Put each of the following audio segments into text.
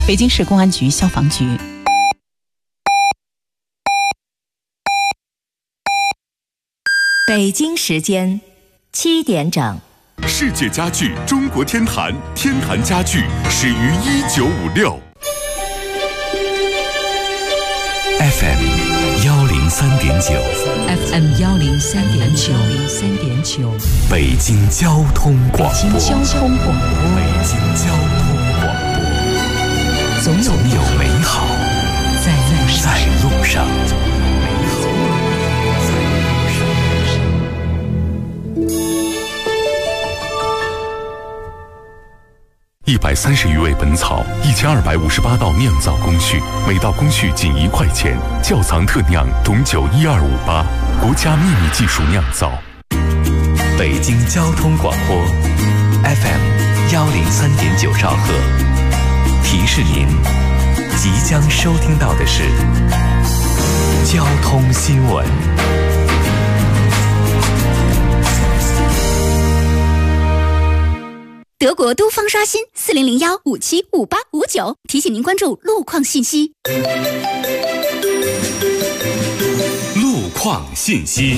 北京市公安局消防局。 北京时间7点整。 世界家具中国天坛，天坛家具始于1956。FM 103.9 FM 103.9 北京交通广播。 北京交通广播，总有美好在路上。 130余味本草，1258道酿造工序，每道工序仅1块钱。窖藏特酿董酒12588，国家秘密技术酿造。 北京交通广播 FM 103.9兆赫，提示您即将收听到的是交通新闻。 德国都方刷新4001575859，提醒您关注路况信息。 路况信息。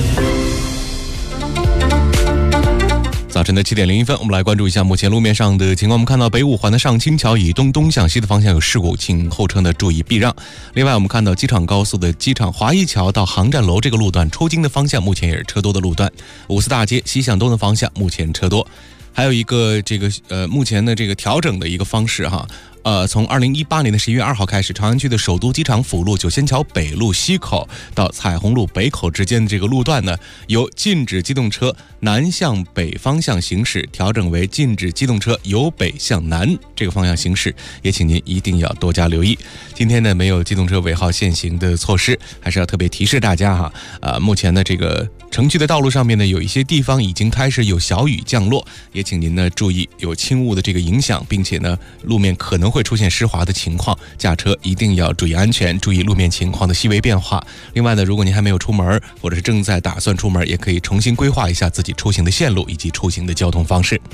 早晨的7点01分，我们来关注一下目前路面上的情况。我们看到北五环的上清桥以东向西的方向有事故，请后车呢注意避让。另外，我们看到机场高速的机场华谊桥到航站楼这个路段出京的方向，目前也是车多的路段。五四大街西向东的方向目前车多。还有一个目前的这个调整的一个方式哈。从2018年的11月2号开始，朝阳区的首都机场辅路九仙桥北路西口到彩虹路北口之间的这个路段呢，由禁止机动车南向北方向行驶调整为禁止机动车由北向南这个方向行驶，也请您一定要多加留意。今天呢，没有机动车尾号限行的措施，还是要特别提示大家哈。目前的这个城区的道路上面呢，有一些地方已经开始有小雨降落，也请您呢注意有轻雾的这个影响，并且呢，路面可能会出现湿滑的情况，驾车一定要注意安全，注意路面情况的细微变化。另外呢，如果您还没有出门，或者是正在打算出门，也可以重新规划一下自己出行的线路以及出行的交通方式。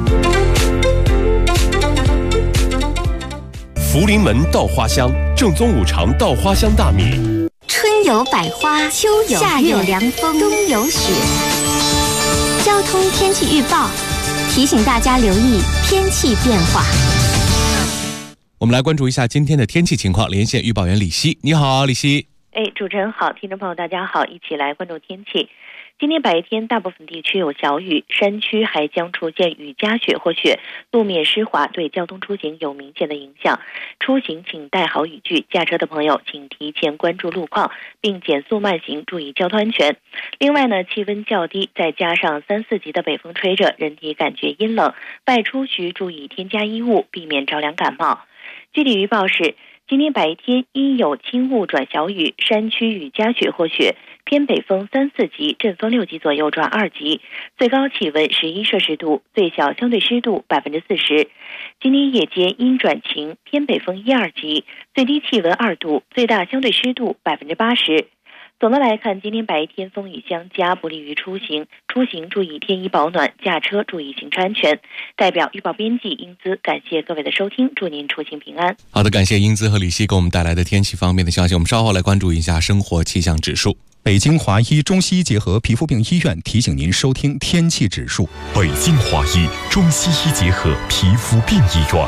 福临门稻花香，正宗五常稻花香大米。 春有百花，秋有夏有凉风，冬有雪。交通天气预报提醒大家留意天气变化。 我们来关注一下今天的天气情况，连线预报员李希。你好，李希。 主持人好，听众朋友大家好，一起来关注天气。今天白天大部分地区有小雨，山区还将出现雨夹雪或雪，路面湿滑，对交通出行有明显的影响。出行请带好雨具，驾车的朋友请提前关注路况，并减速慢行，注意交通安全。另外呢，气温较低，再加上3、4级的北风吹着，人体感觉阴冷，外出需注意添加衣物，避免着凉感冒。具体预报是，今天白天阴有轻雾转小雨，山区雨夹雪或雪，偏北风3、4级，阵风6级左右转2级，最高气温11摄氏度，最小相对湿度40%。今天夜间阴转晴，偏北风1、2级，最低气温2度，最大相对湿度80%。总的来看，今天白天风雨相加，不利于出行。出行注意添衣保暖，驾车注意行车安全。代表预报编辑英姿，感谢各位的收听，祝您出行平安。 好的，感谢英姿和李希给我们带来的天气方面的消息。我们稍后来关注一下生活气象指数。 北京华医中西医结合皮肤病医院提醒您收听天气指数。 北京华医中西医结合皮肤病医院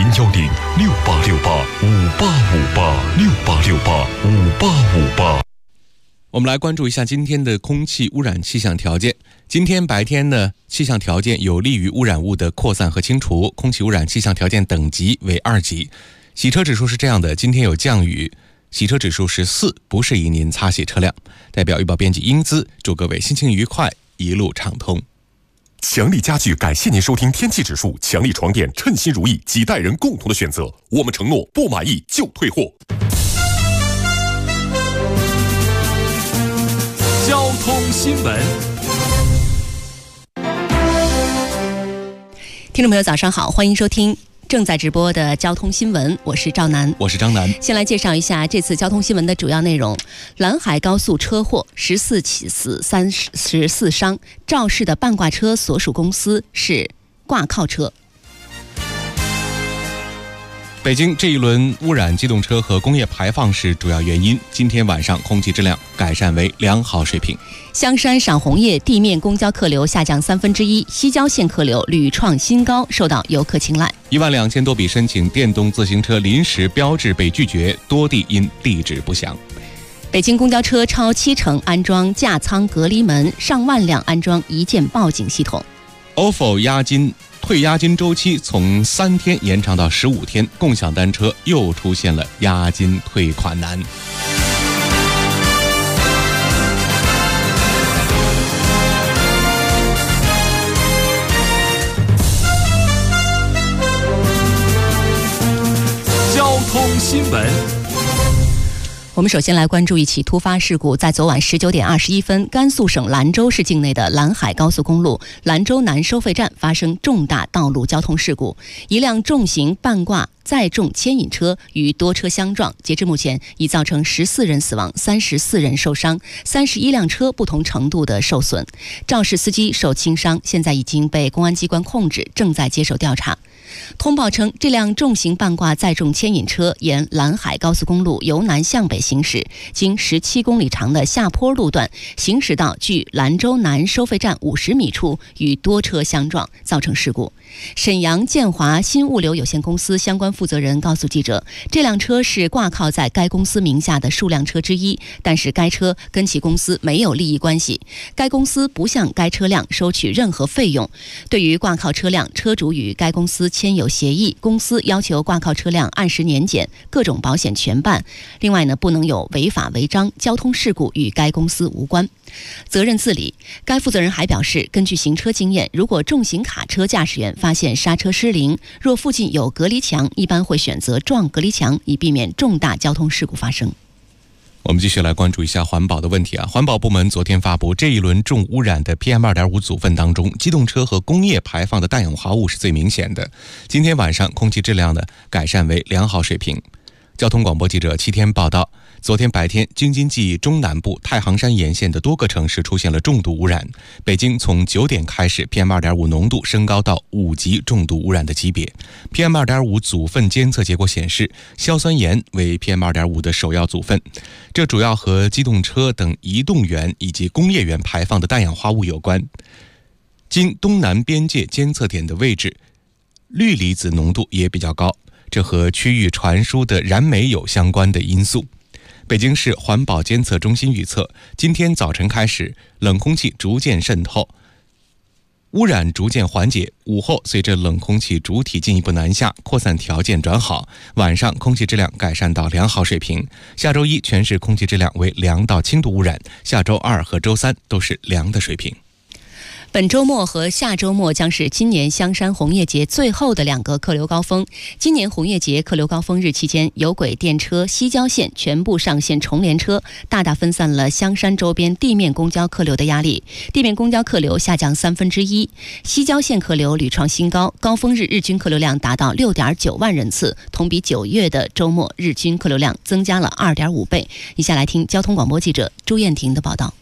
，0106868585868，68685858。 我们来关注一下今天的空气污染气象条件。今天白天呢，气象条件有利于污染物的扩散和清除，空气污染气象条件等级为2级。洗车指数是这样的，今天有降雨，洗车指数是4，不适宜您擦洗车辆。代表预报编辑英姿，祝各位心情愉快，一路畅通。 强力家具感谢您收听天气指数，强力床垫称心如意，几代人共同的选择，我们承诺不满意就退货。交通新闻。 听众朋友早上好，欢迎收听正在直播的交通新闻，我是赵楠， 我是张楠。 先来介绍一下这次交通新闻的主要内容。兰海高速车祸14起死34伤，肇事的半挂车所属公司是挂靠车。 北京这一轮污染机动车和工业排放是主要原因。今天晚上空气质量改善为良好水平。 香山赏红叶地面公交客流下降1/3，西郊线客流屡创新高，受到游客青睐。 12000多笔申请电动自行车临时标志被拒绝，多地因地址不详。 北京公交车超70%安装架舱隔离门，上万辆安装一键报警系统。 ofo 退押金周期从3天延长到15天，共享单车又出现了押金退款难。 交通新闻。 我们首先来关注一起突发事故，在昨晚19点21分，甘肃省兰州市境内的兰海高速公路兰州南收费站发生重大道路交通事故，一辆重型半挂载重牵引车与多车相撞，截至目前已造成14人死亡，34人受伤，31辆车不同程度的受损，肇事司机受轻伤，现在已经被公安机关控制，正在接受调查。通报称，这辆重型半挂载重牵引车沿兰海高速公路由南向北行驶，经17公里长的下坡路段行驶到距兰州南收费站50米处，与多车相撞，造成事故。沈阳建华新物流有限公司相关负责人告诉记者，这辆车是挂靠在该公司名下的数辆车之一，但是该车跟其公司没有利益关系，该公司不向该车辆收取任何费用。对于挂靠车辆，车主与该公司签有协议，公司要求挂靠车辆按时年检，各种保险全办。另外呢，不能有违法违章，交通事故与该公司无关。责任自理。该负责人还表示，根据行车经验，如果重型卡车驾驶员发现刹车失灵，若附近有隔离墙，一般会选择撞隔离墙，以避免重大交通事故发生。 我们继续来关注一下环保的问题啊。环保部门昨天发布，这一轮重污染的 PM2.5 组分当中，机动车和工业排放的氮氧化物是最明显的。今天晚上空气质量呢改善为良好水平。交通广播记者7天报道，昨天白天，京津冀中南部太行山沿线的多个城市出现了重度污染。北京从9点开始 PM2.5 浓度升高到5级重度污染的级别。PM2.5 组分监测结果显示，硝酸盐为 PM2.5 的首要组分，这主要和机动车等移动源以及工业园排放的氮氧化物有关。经东南边界监测点的位置，氯离子浓度也比较高，这和区域传输的燃煤有相关的因素。北京市环保监测中心预测，今天早晨开始，冷空气逐渐渗透，污染逐渐缓解，午后随着冷空气主体进一步南下，扩散条件转好，晚上空气质量改善到良好水平。下周一全市空气质量为良到轻度污染，下周2和周3都是良的水平。 本周末和下周末将是今年香山红叶节最后的2个客流高峰。今年红叶节客流高峰日期间，有轨电车西郊线全部上线重联车，大大分散了香山周边地面公交客流的压力，地面公交客流下降1/3，西郊线客流屡创新高，高峰日日均客流量达到6.9万人次，同比9月的周末日均客流量增加了2.5倍。以下来听交通广播记者朱燕婷的报道。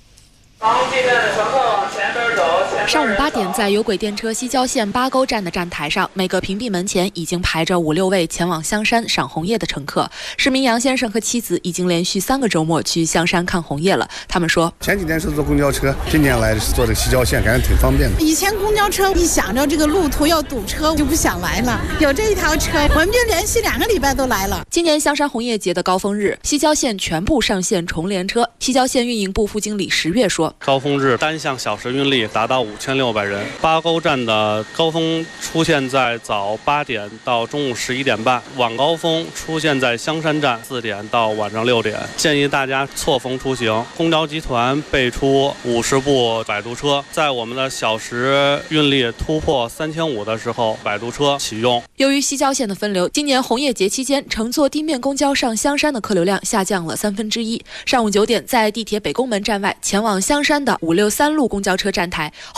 上午8点，在有轨电车西郊线八沟站的站台上，每个屏蔽门前已经排着5、6位前往香山赏红叶的乘客。市民杨先生和妻子已经连续3个周末去香山看红叶了。他们说， 前几天是坐公交车，今年来是坐这个西郊线，感觉挺方便的。 以前公交车一想着这个路途要堵车，就不想来了。有这一条车，我们就连续2个礼拜都来了。 今年香山红叶节的高峰日，西郊线全部上线重联车。西郊线运营部副经理石月说， 高峰日单向小时运力达到5600人。八沟站的高峰出现在早8点到中午11点半，晚高峰出现在香山站4点到晚上6点。建议大家错峰出行。公交集团备出50部摆渡车，在我们的小时运力突破3500的时候，摆渡车启用。 由于西郊线的分流，今年红叶节期间乘坐地面公交上香山的客流量下降了1/3。上午9点，在地铁北宫门站外前往香山的563路公交车站台，候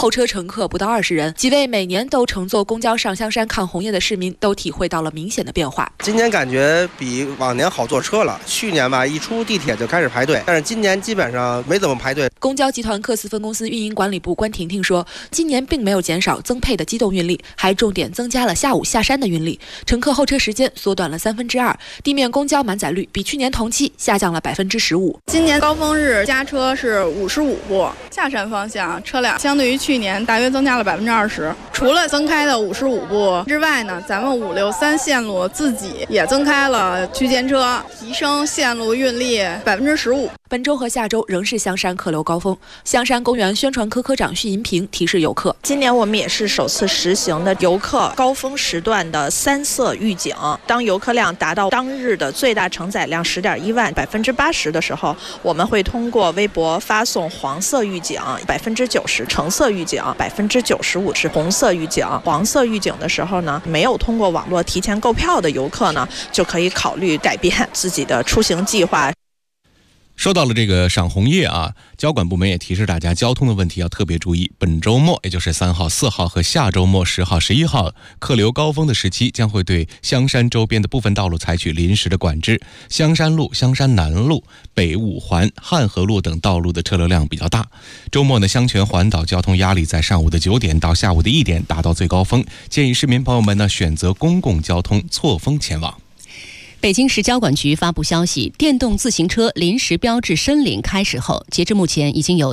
候车乘客不到20人。几位每年都乘坐公交上香山看红叶的市民都体会到了明显的变化。 今年感觉比往年好坐车了。去年吧，一出地铁就开始排队，但是今年基本上没怎么排队。 公交集团克斯分公司运营管理部关婷婷说，今年并没有减少增配的机动运力，还重点增加了下午下山的运力，乘客候车时间缩短了2/3，地面公交满载率比去年同期下降了15%。 今年高峰日加车是55部，下山方向车辆相对于去年大约增加了20%。除了增开的55部之外呢，咱们563线路自己也增开了区间车，提升线路运力15%。 本周和下周仍是香山客流高峰。香山公园宣传科科长徐银平提示游客， 今年我们也是首次实行的游客高峰时段的3色预警。当游客量达到当日的最大承载量10.1万80%的时候，我们会通过微博发送黄色预警90%，橙色预警95%是红色预警。黄色预警的时候呢，没有通过网络提前购票的游客呢，就可以考虑改变自己的出行计划。 说到了这个赏红叶啊，交管部门也提示大家交通的问题要特别注意。本周末，也就是3号、4号和下周末10号、11号客流高峰的时期，将会对香山周边的部分道路采取临时的管制。香山路、香山南路、北五环、汉河路等道路的车流量比较大。周末呢，香泉环岛交通压力在上午的9点到下午的1点达到最高峰，建议市民朋友们呢选择公共交通错峰前往。 北京市交管局发布消息，电动自行车临时标志申领开始后，截至目前已经有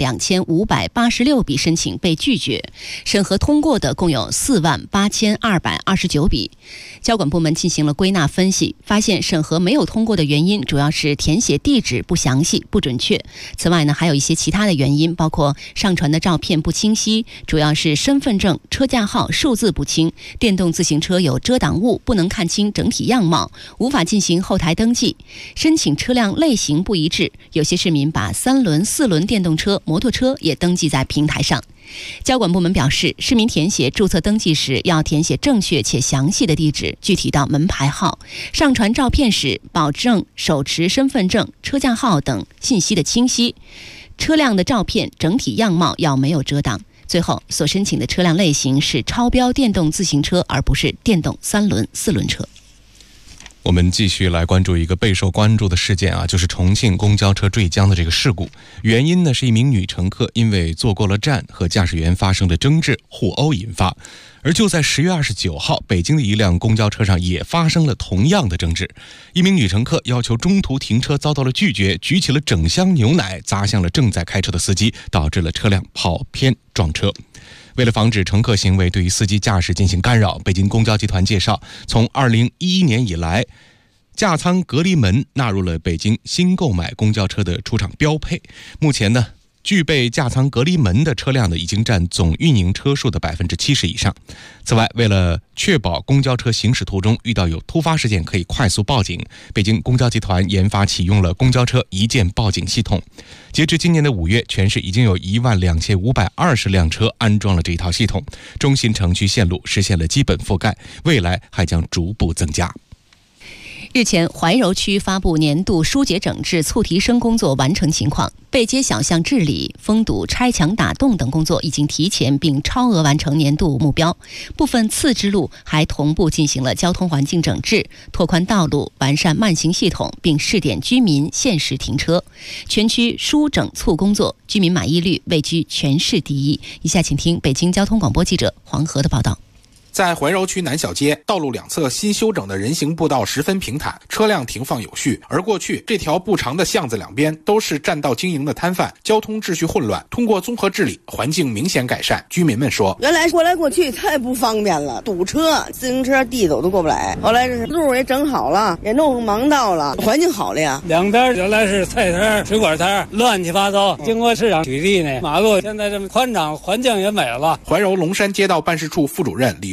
12586笔申请被拒绝，审核通过的共有48229笔。交管部门进行了归纳分析，发现审核没有通过的原因主要是填写地址不详细、不准确。此外呢，还有一些其他的原因，包括上传的照片不清晰，主要是身份证、车架号数字不清，电动自行车有遮挡物，不能看清整体样貌，无法进行后台登记，申请车辆类型不一致，有些市民把3轮、4轮电动车、摩托车也登记在平台上。交管部门表示，市民填写注册登记时要填写正确且详细的地址，具体到门牌号。上传照片时，保证手持身份证、车架号等信息的清晰，车辆的照片整体样貌要没有遮挡。最后，所申请的车辆类型是超标电动自行车，而不是电动3轮、4轮车。 我们继续来关注一个备受关注的事件啊，就是重庆公交车坠江的这个事故。原因呢是一名女乘客因为坐过了站和驾驶员发生的争执互殴引发。而就在10月29号，北京的一辆公交车上也发生了同样的争执。一名女乘客要求中途停车遭到了拒绝，举起了整箱牛奶砸向了正在开车的司机，导致了车辆跑偏撞车。为了防止乘客行为对于司机驾驶进行干扰，北京公交集团介绍，从2011年以来，驾舱隔离门纳入了北京新购买公交车的出厂标配。目前呢，具备驾舱隔离门的车辆呢，已经占总运营车数的70%以上。此外，为了确保公交车行驶途中遇到有突发事件可以快速报警，北京公交集团研发启用了公交车一键报警系统。截至今年的5月，全市已经有12520辆车安装了这一套系统，中心城区线路实现了基本覆盖，未来还将逐步增加。 日前，怀柔区发布年度疏解整治促提升工作完成情况，背街小巷治理、封堵、拆墙打洞等工作已经提前并超额完成年度目标。部分次之路还同步进行了交通环境整治，拓宽道路、完善慢行系统，并试点居民限时停车。全区疏整促工作居民满意率位居全市第一。以下请听北京交通广播记者黄河的报道。 在怀柔区南小街，道路两侧新修整的人行步道十分平坦，车辆停放有序。而过去这条不长的巷子两边都是占道经营的摊贩，交通秩序混乱。通过综合治理，环境明显改善。居民们说， 原来过来过去太不方便了，堵车，自行车地走都过不来。后来这路也整好了，也弄盲道了，环境好了呀。 两边原来是菜摊、水果摊，乱七八糟。经过市场取缔呢，马路现在这么宽敞，环境也美了。 怀柔龙山街道办事处副主任李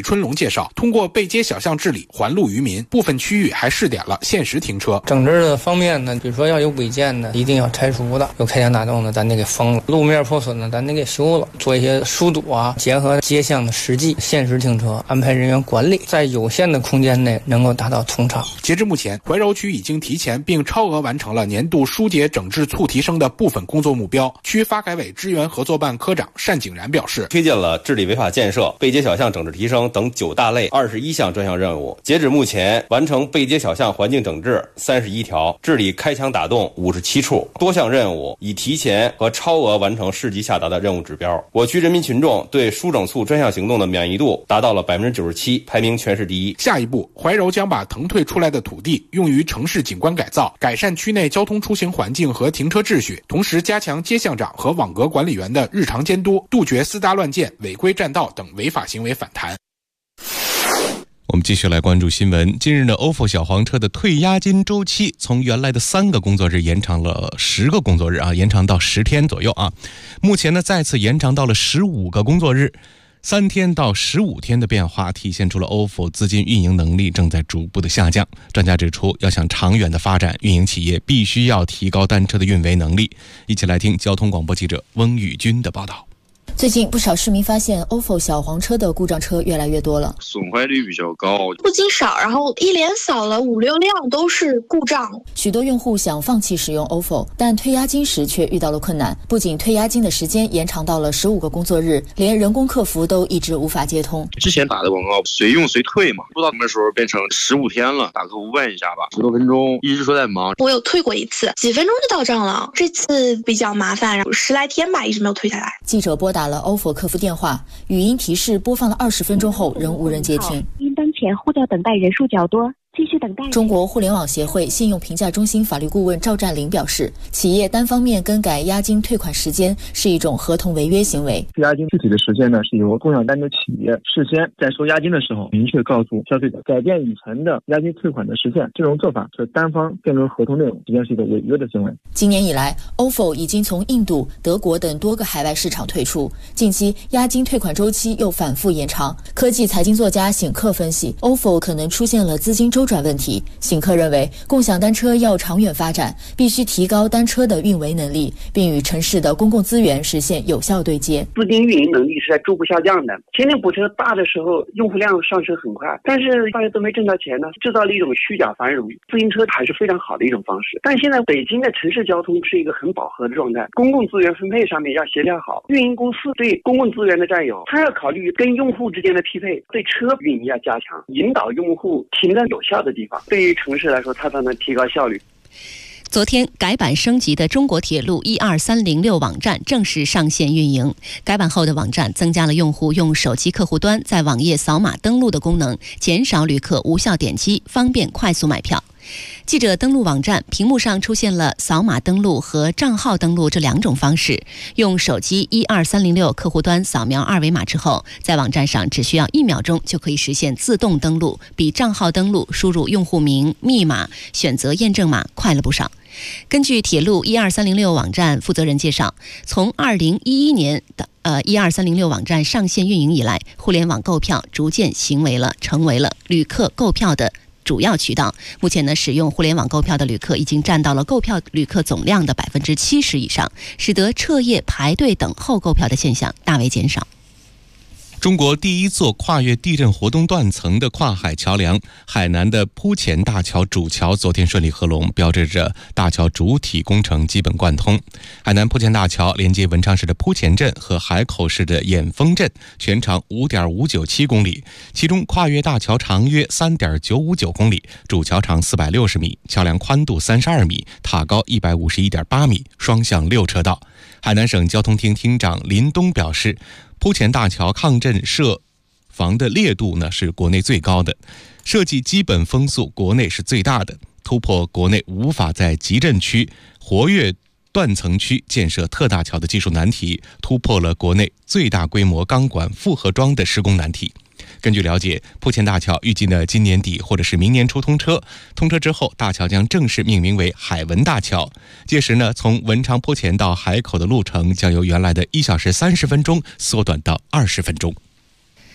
春龙介绍，通过背街小巷治理还路于民，部分区域还试点了限时停车。 整治的方面呢，比如说要有违建的，一定要拆除的；有开墙打洞的，咱得给封了；路面破损的，咱得给修了。做一些疏堵啊，结合街巷的实际，限时停车，安排人员管理，在有限的空间内能够达到通畅。 截至目前，怀柔区已经提前并超额完成了年度疏解整治促提升的部分工作目标。区发改委支援合作办科长单景然表示， 推进了治理违法建设、背街小巷整治提升等9大类21项专项任务。截止目前，完成背街小巷环境整治31条，治理开墙打洞57处，多项任务已提前和超额完成市级下达的任务指标。我区人民群众对疏整促专项行动的满意度达到了97%，排名全市第一。 下一步，怀柔将把腾退出来的土地用于城市景观改造，改善区内交通出行环境和停车秩序，同时加强街巷长和网格管理员的日常监督，杜绝私搭乱建、违规占道等违法行为反弹。 我们继续来关注新闻。近日呢，ofo 小黄车的退押金周期从原来的3个工作日延长了10个工作日啊，延长到10天左右啊。目前呢，再次延长到了15个工作日，3天到15天的变化，体现出了 ofo 资金运营能力正在逐步的下降。专家指出，要想长远的发展，运营企业必须要提高单车的运维能力。一起来听交通广播记者翁宇军的报道。 最近不少市民发现 ofo 小黄车的故障车越来越多了， 损坏率比较高， 不仅少，然后一连扫了5、6辆都是故障。 许多用户想放弃使用 ofo， 但退押金时却遇到了困难。不仅退押金的时间延长到了15个工作日，连人工客服都一直无法接通。 之前打的广告随用随退嘛，不知道什么时候变成15天了，打客服问一下吧，10多分钟，一直说在忙。 我有退过一次，几分钟就到账了，这次比较麻烦，10来天吧，一直没有退下来。 记者拨打了 ofo 客服电话，语音提示播放了20分钟后仍无人接听。 因当前呼叫等待人数较多，继续等待。 中国互联网协会信用评价中心法律顾问赵占林表示，企业单方面更改押金退款时间是一种合同违约行为。 押金具体的时间呢，是由共享单车企业事先在收押金的时候明确告诉消费者，改变已存的押金退款的时限。这种做法是单方变更合同内容，实际上是一个违约的行为。 今年以来 ofo 已经从印度、德国等多个海外市场退出，近期押金退款周期又反复延长。科技财经作家醒克分析， ofo 可能出现了资金周转问题。醒克认为，共享单车要长远发展，必须提高单车的运维能力，并与城市的公共资源实现有效对接。 资金运营能力是在逐步下降的，前年补车大的时候用户量上升很快，但是大家都没挣到钱呢，制造了一种虚假繁荣。自行车还是非常好的一种方式，但现在北京的城市交通是一个很饱和的状态，公共资源分配上面要协调好，运营公司对公共资源的占有，他要考虑跟用户之间的匹配，对车运营要加强，引导用户停在有效的地方。对于城市来说，它才能提高效率。 昨天改版升级的中国铁路12306网站正式上线运营。改版后的网站增加了用户用手机客户端在网页扫码登录的功能，减少旅客无效点击，方便快速买票。记者登录网站，屏幕上出现了扫码登录和账号登录这2种方式。用手机12306客户端扫描2维码之后，在网站上只需要1秒钟就可以实现自动登录，比账号登录输入用户名、密码、选择验证码快了不少。根据铁路12306网站负责人介绍，从2011年的12306网站上线运营以来，互联网购票逐渐成为了旅客购票的主要渠道。目前呢，使用互联网购票的旅客已经占到了购票旅客总量的70%以上，使得彻夜排队等候购票的现象大为减少。 中国第一座跨越地震活动断层的跨海桥梁海南的铺前大桥主桥昨天顺利合龙，标志着大桥主体工程基本贯通。海南铺前大桥连接文昌市的铺前镇和海口市的眼峰镇，全长 5.597 公里，其中跨越大桥长约 3.959 公里，主桥长460米，桥梁宽度32米，塔高 151.8 米，双向6车道。海南省交通厅厅长林东表示，铺前大桥抗震设防的烈度呢是国内最高的，设计基本风速国内是最大的，突破国内无法在集震区活跃断层区建设特大桥的技术难题，突破了国内最大规模钢管复合桩的施工难题。根据了解，铺前大桥预计呢今年底或者是明年初通车。通车之后，大桥将正式命名为海文大桥。届时呢，从文昌铺前到海口的路程将由原来的1小时30分钟缩短到20分钟。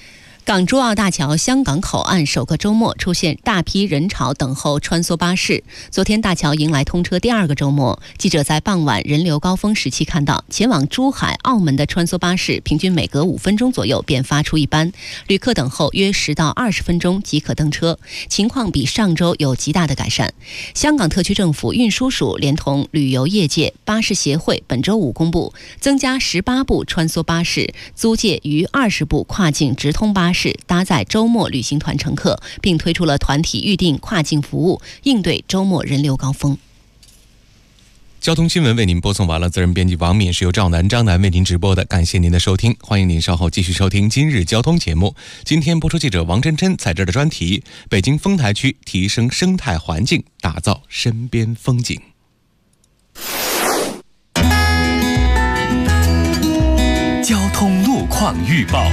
港珠澳大桥香港口岸首个周末出现大批人潮等候穿梭巴士。昨天大桥迎来通车第2个周末，记者在傍晚人流高峰时期看到，前往珠海、澳门的穿梭巴士平均每隔5分钟左右便发出一班，旅客等候约10到20分钟即可登车，情况比上周有极大的改善。香港特区政府运输署连同旅游业界、巴士协会本周5公布，增加18部穿梭巴士，租借逾20部跨境直通巴士，搭载周末旅行团乘客，并推出了团体预订跨境服务，应对周末人流高峰。 交通新闻为您播送完了，责任编辑王敏，是由赵楠、张楠为您直播的，感谢您的收听，欢迎您稍后继续收听今日交通节目。今天播出记者王真真在这儿的专题：北京丰台区提升生态环境，打造身边风景。 交通路况预报。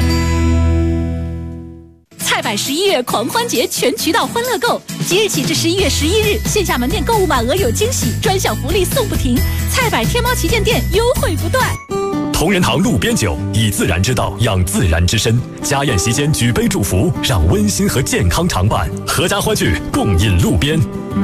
菜百11月狂欢节全渠道欢乐购，即日起至11月11日，线下门店购物满额有惊喜，专享福利送不停。菜百天猫旗舰店优惠不断。 同仁堂路边酒，以自然之道养自然之身。家宴席间举杯祝福，让温馨和健康常伴，阖家欢聚，共饮路边。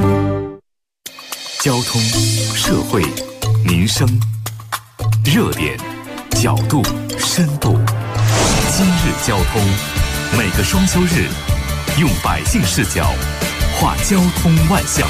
交通、社会、民生，热点、角度、深度。今日交通。每个双休日，用百姓视角画交通万象。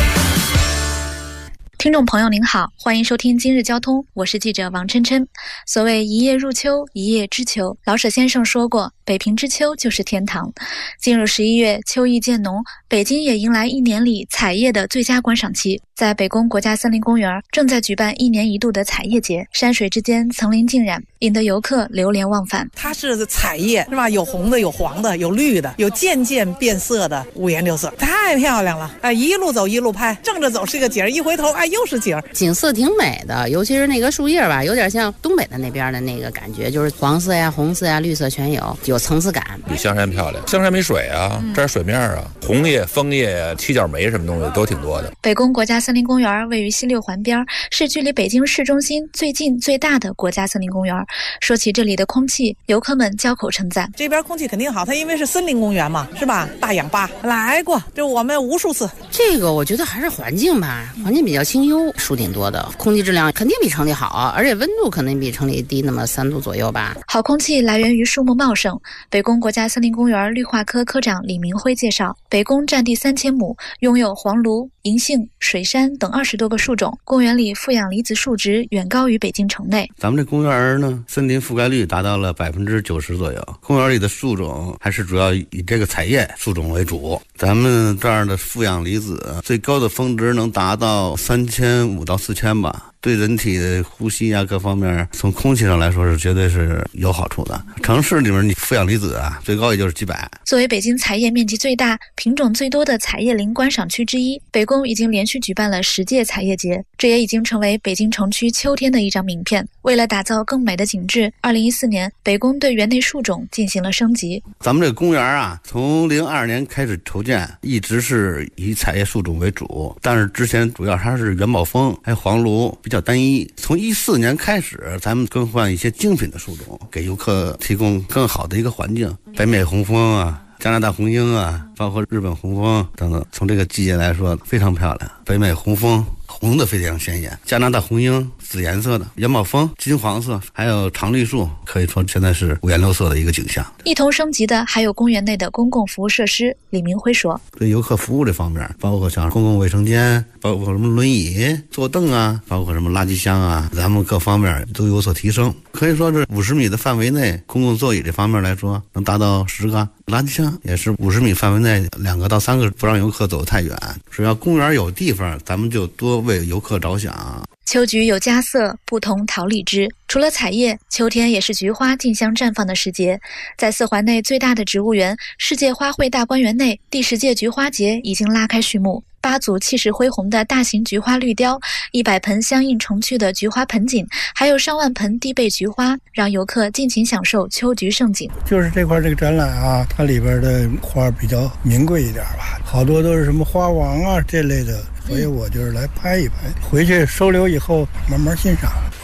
听众朋友您好，欢迎收听今日交通，我是记者王琛琛。所谓一叶入秋，一叶知秋，老舍先生说过，北平之秋就是天堂。进入11月，秋意渐浓，北京也迎来1年里采叶的最佳观赏期。在北宫国家森林公园正在举办1年1度的采叶节，山水之间层林尽染，引得游客流连忘返。 它是采叶是吧？有红的，有黄的，有绿的，有渐渐变色的，五颜六色，太漂亮了！哎，一路走一路拍，正着走是个景，一回头哎又是景， 景色挺美的，尤其是那个树叶吧，有点像东北的那边的那个感觉，就是黄色呀、红色呀、绿色全有，有层次感。 比香山漂亮，香山没水啊，这儿水面啊，红叶、枫叶啊、七角梅什么东西都挺多的。 北宫国家森林公园位于西六环边，是距离北京市中心最近最大的国家森林公园。说起这里的空气，游客们交口称赞。 这边空气肯定好，它因为是森林公园嘛，是吧？大氧吧来过，就我们无数次。 这个我觉得还是环境吧，环境比较清幽，树挺多的，空气质量肯定比城里好，而且温度可能比城里低那么3度左右吧。 好空气来源于树木茂盛。北宫国家森林公园绿化科科长李明辉介绍，北宫占地3000亩，拥有黄栌、银杏、水杉等20多个树种，公园里负氧离子数值远高于北京城内。 咱们这公园呢，森林覆盖率达到了90%左右，公园里的树种还是主要以这个采叶树种为主。咱们这儿的负氧离子最高的峰值能达到3500到4000吧。对人体的呼吸啊各方面，从空气上来说是绝对是有好处的。城市里面你负氧离子啊，最高也就是几百。 作为北京采叶面积最大、品种最多的采叶林观赏区之一，北宫已经连续举办了10届采叶节，这也已经成为北京城区秋天的一张名片。为了打造更美的景致，2014年北宫对园内树种进行了升级。 咱们这个公园啊，从02年开始筹建，一直是以采叶树种为主，但是之前主要它是元宝枫还有黄栌比较单一。从14年开始，咱们更换一些精品的树种，给游客提供更好的一个环境。北美红枫啊，加拿大红樱啊，包括日本红枫等等，从这个季节来说非常漂亮。北美红枫红的非常鲜艳，加拿大红樱紫颜色的，元宝枫金黄色，还有常绿树，可以说现在是五颜六色的一个景象。 一同升级的还有公园内的公共服务设施。李明辉说， 对游客服务这方面，包括像公共卫生间，包括什么轮椅、坐凳啊，包括什么垃圾箱啊，咱们各方面都有所提升。可以说是50米的范围内，公共座椅这方面来说能达到10个，垃圾箱也是50米范围内2个到3个，不让游客走太远。只要公园有地方，咱们就多为游客着想。 秋菊有佳色，不同桃李枝。除了采叶，秋天也是菊花竞相绽放的时节。在4环内最大的植物园世界花卉大观园内，第10届菊花节已经拉开序幕。8组气势恢宏的大型菊花绿雕，100盆相映成趣的菊花盆景，还有上万盆地贝菊花，让游客尽情享受秋菊盛景。 就是这块这个展览啊，它里边的花比较名贵一点吧，好多都是什么花王啊这类的，所以我就是来拍一拍，回去收留以后慢慢欣赏。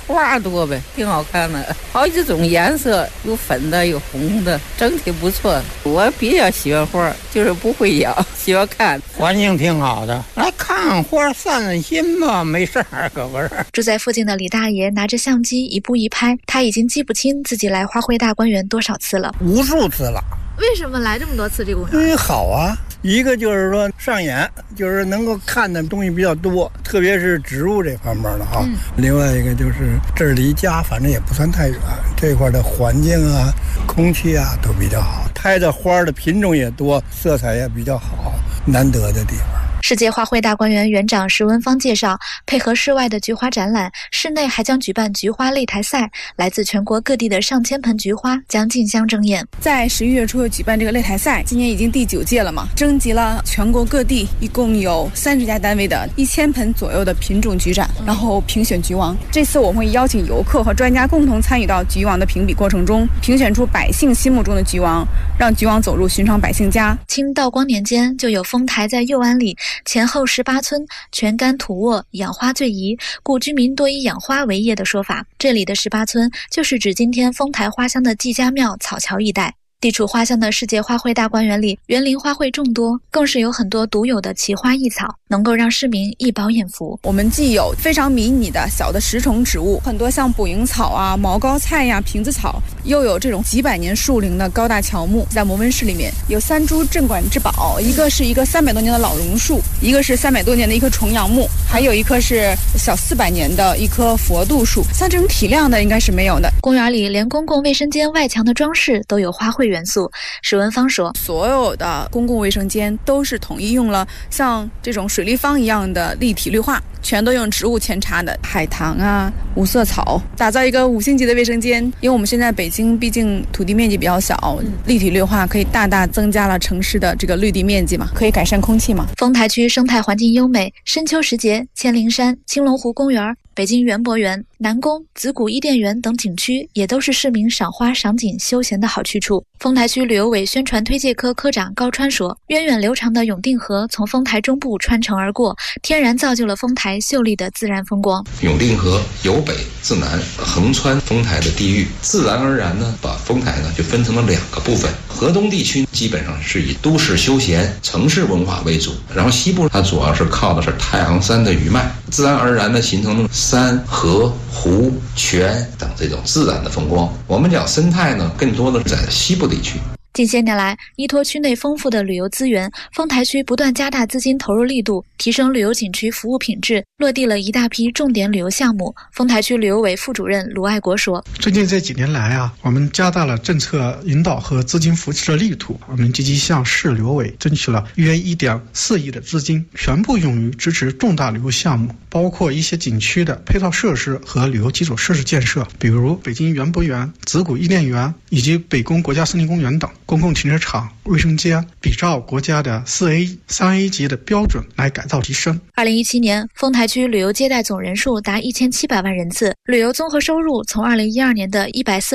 花多呗，挺好看的，好几种颜色，有粉的，有红的，整体不错。我比较喜欢花，就是不会养，喜欢看。 环境挺好的，来看花散散心吧，没事儿可不是。 住在附近的李大爷拿着相机一步一拍，他已经记不清自己来花卉大观园多少次了， 无数次了。 为什么来这么多次这个公园？ 好啊。一个就是说上眼，就是能够看的东西比较多，特别是植物这方面的哈。另外一个就是这儿离家反正也不算太远，这块的环境啊、空气啊都比较好，拍的花的品种也多，色彩也比较好，难得的地方。 世界花卉大观园园长石文芳介绍，配合室外的菊花展览，室内还将举办菊花擂台赛，来自全国各地的上千盆菊花将竞相争艳。 在11月初举办这个擂台赛，今年已经第9届了嘛，征集了全国各地一共有30家单位的1000盆左右的品种菊展，然后评选菊王。这次我们会邀请游客和专家共同参与到菊王的评比过程中，评选出百姓心目中的菊王，让菊王走入寻常百姓家。 清道光年间，就有丰台在右安里前后18村全干土沃，养花最宜，故居民多以养花为业的说法。这里的18村就是指今天丰台花乡的季家庙、草桥一带。地处花乡的世界花卉大观园里，园林花卉众多，更是有很多独有的奇花异草，能够让市民一饱眼福。 我们既有非常迷你的小的食虫植物，很多像捕蝇草啊、毛膏菜呀、瓶子草，又有这种几百年树龄的高大乔木。在摩温室里面有3株镇馆之宝，一个是一个300多年的老榕树，一个是300多年的一棵重杨木，还有一棵是小400年的一棵佛度树。像这种体量的应该是没有的。 公园里连公共卫生间外墙的装饰都有花卉元素。石文芳说， 所有的公共卫生间都是统一用了像这种水立方一样的立体绿化，全都用植物扦插的海棠啊、五色草，打造一个5星级的卫生间。因为我们现在北京毕竟土地面积比较小，立体绿化可以大大增加了城市的这个绿地面积嘛，可以改善空气嘛。 丰台区生态环境优美，深秋时节，千灵山、青龙湖公园、北京园博园、南宫、子谷伊甸园等景区也都是市民赏花、赏景、休闲的好去处。丰台区旅游委宣传推介科科长高川说，源远流长的永定河从丰台中部穿城而过，天然造就了丰台秀丽的自然风光。 永定河由北自南横穿丰台的地域，自然而然呢，把丰台呢就分成了2个部分。河东地区基本上是以都市休闲、城市文化为主，然后西部它主要是靠的是太行山的余脉，自然而然的形成了山、河、湖、泉等这种自然的风光。我们讲生态呢，更多的在西部地区。 近些年来，依托区内丰富的旅游资源，丰台区不断加大资金投入力度，提升旅游景区服务品质，落地了一大批重点旅游项目。丰台区旅游委副主任卢爱国说， 最近这几年来啊，我们加大了政策引导和资金扶持的力度，我们积极向市旅游委争取了约1.4亿的资金，全部用于支持重大旅游项目，包括一些景区的配套设施和旅游基础设施建设，比如北京园博园、子谷伊甸园以及北宫国家森林公园等。公共停车场、卫生间比照国家的4A、3A 级的标准来改造提升。 2017年，丰台区旅游接待总人数达1700万人次，旅游综合收入从2012年的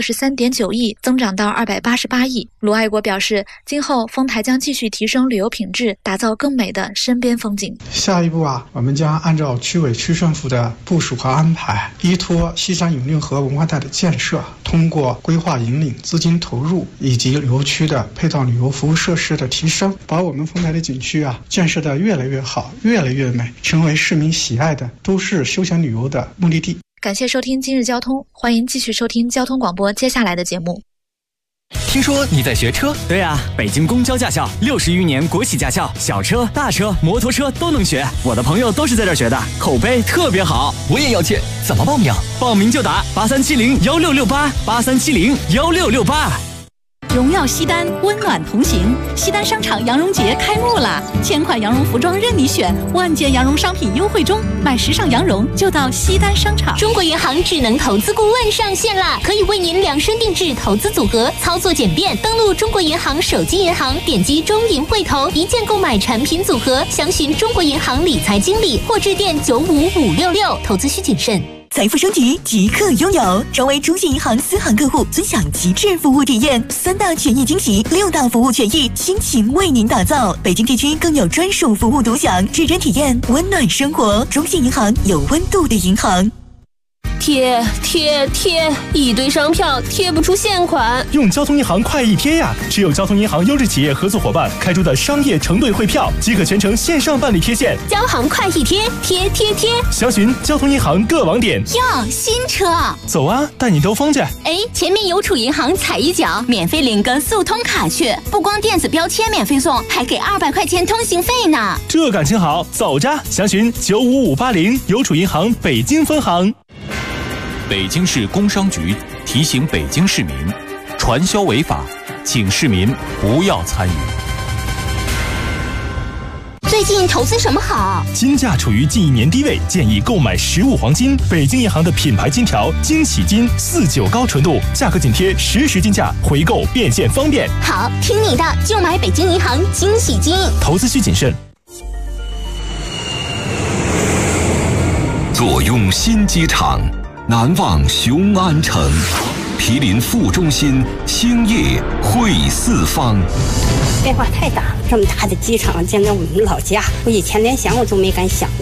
143.9亿增长到288亿。卢爱国表示，今后丰台将继续提升旅游品质，打造更美的身边风景。 下一步啊，我们将按照区委区政府的部署和安排，依托西山永定河文化带的建设，通过规划引领、资金投入以及旅游区的配套旅游服务设施的提升，把我们丰台的景区啊建设得越来越好、越来越美，成为市民喜爱的都市休闲旅游的目的地。 感谢收听今日交通，欢迎继续收听交通广播接下来的节目。 听说你在学车？对啊，北京公交驾校60余年国企驾校，小车、大车、摩托车都能学。我的朋友都是在这儿学的，口碑特别好。我也要去，怎么报名？报名就打83701668，83701668。 荣耀西单，温暖同行。西单商场羊绒节开幕了，1000款羊绒服装任你选，万件羊绒商品优惠中，买时尚羊绒就到西单商场。 中国银行智能投资顾问上线啦，可以为您量身定制投资组合，操作简便。登录中国银行手机银行，点击中银汇投，一键购买产品组合，详询中国银行理财经理或致电95566。投资需谨慎。 财富升级即刻拥有，成为中信银行私行客户，尊享极致服务体验，3大权益惊喜，6大服务权益，倾情为您打造。北京地区更有专属服务独享，指针体验温暖生活。中信银行有温度的银行。 贴，一堆商票贴不出现款。 用交通银行快易贴呀！持有交通银行优质企业合作伙伴开出的商业承兑汇票，即可全程线上办理贴现。 交行快易贴，贴。 详询交通银行各网点。 哟，新车！ 走啊，带你兜风去。 哎，前面邮储银行踩一脚，免费领个速通卡去，不光电子标签免费送，还给200块钱通行费呢。 这感情好，走着！详询95580邮储银行北京分行。 北京市工商局提醒北京市民，传销违法，请市民不要参与。 最近投资什么好？ 金价处于近1年低位，建议购买实物黄金。北京银行的品牌金条金喜金49高纯度，价格紧贴实时金价，回购变现方便。 好，听你的，就买北京银行金喜金。 投资需谨慎。 坐拥新机场，难忘雄安城。毗邻副中心，兴业汇四方。 变化太大了，这么大的机场，见到我们老家，我以前连想我都没敢想。